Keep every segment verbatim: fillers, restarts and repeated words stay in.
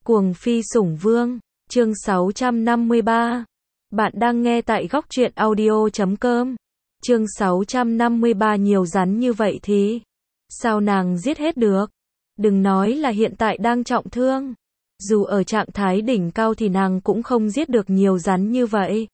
Cuồng phi sủng vương, chương sáu trăm năm mươi ba. Bạn đang nghe tại góc truyện audio chấm com. Chương sáu trăm năm mươi ba nhiều rắn như vậy thì sao nàng giết hết được? Đừng nói là hiện tại đang trọng thương. Dù ở trạng thái đỉnh cao thì nàng cũng không giết được nhiều rắn như vậy.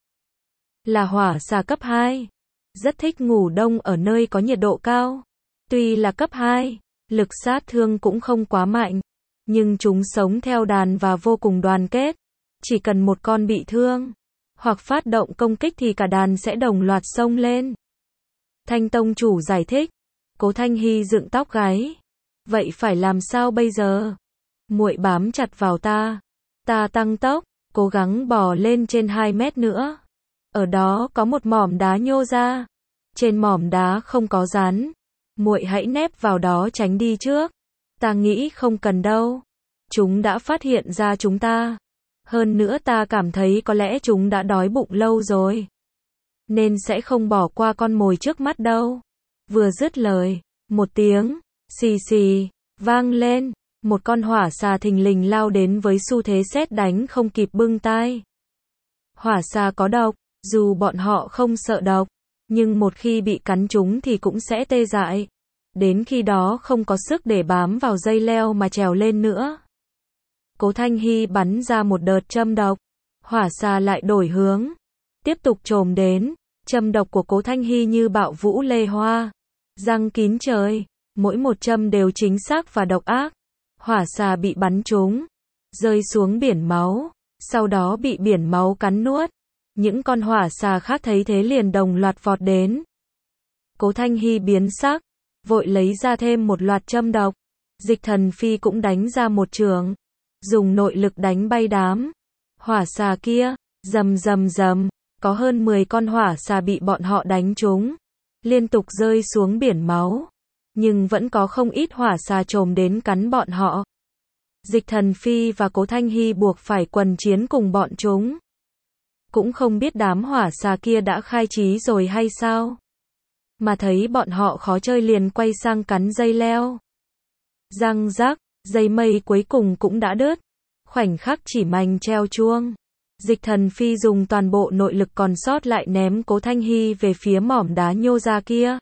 Là hỏa xà cấp hai. Rất thích ngủ đông ở nơi có nhiệt độ cao. Tuy là cấp hai, lực sát thương cũng không quá mạnh. Nhưng chúng sống theo đàn và vô cùng đoàn kết. Chỉ cần một con bị thương, hoặc phát động công kích thì cả đàn sẽ đồng loạt xông lên. Thanh tông chủ giải thích. Cố Thanh Hy dựng tóc gáy. Vậy phải làm sao bây giờ? Muội bám chặt vào ta. Ta tăng tốc, cố gắng bò lên trên hai mét nữa. Ở đó có một mỏm đá nhô ra. Trên mỏm đá không có rắn. Muội hãy nép vào đó tránh đi trước. Ta nghĩ không cần đâu. Chúng đã phát hiện ra chúng ta. Hơn nữa ta cảm thấy có lẽ chúng đã đói bụng lâu rồi. Nên sẽ không bỏ qua con mồi trước mắt đâu. Vừa dứt lời, một tiếng xì xì vang lên, một con hỏa xà thình lình lao đến với xu thế sét đánh không kịp bưng tai. Hỏa xà có độc, dù bọn họ không sợ độc, nhưng một khi bị cắn chúng thì cũng sẽ tê dại. Đến khi đó không có sức để bám vào dây leo mà trèo lên nữa. Cố Thanh Hy bắn ra một đợt châm độc. Hỏa xà lại đổi hướng, tiếp tục chồm đến. Châm độc của Cố Thanh Hy như bạo vũ lê hoa, răng kín trời, mỗi một châm đều chính xác và độc ác. Hỏa xà bị bắn trúng, rơi xuống biển máu, sau đó bị biển máu cắn nuốt. Những con hỏa xà khác thấy thế liền đồng loạt vọt đến. Cố Thanh Hy biến sắc, vội lấy ra thêm một loạt châm độc. Dịch Thần Phi cũng đánh ra một chưởng, dùng nội lực đánh bay đám hỏa xà kia. Rầm rầm rầm, có hơn mười con hỏa xà bị bọn họ đánh trúng, liên tục rơi xuống biển máu. Nhưng vẫn có không ít hỏa xà chồm đến cắn bọn họ. Dịch Thần Phi và Cố Thanh Hy buộc phải quần chiến cùng bọn chúng. Cũng không biết đám hỏa xà kia đã khai trí rồi hay sao, mà thấy bọn họ khó chơi liền quay sang cắn dây leo. Răng rắc, dây mây cuối cùng cũng đã đứt. Khoảnh khắc chỉ mành treo chuông. Dịch Thần Phi dùng toàn bộ nội lực còn sót lại ném Cố Thanh Hy về phía mỏm đá nhô ra kia.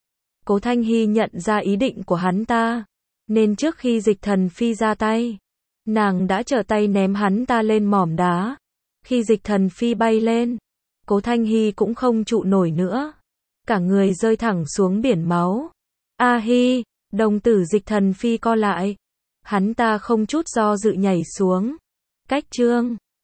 Cố Thanh Hy nhận ra ý định của hắn ta, nên trước khi Dịch Thần Phi ra tay, nàng đã trở tay ném hắn ta lên mỏm đá. Khi Dịch Thần Phi bay lên, Cố Thanh Hy cũng không trụ nổi nữa, cả người rơi thẳng xuống biển máu. A hi, đồng tử Dịch Thần Phi co lại. Hắn ta không chút do dự nhảy xuống. Cách chương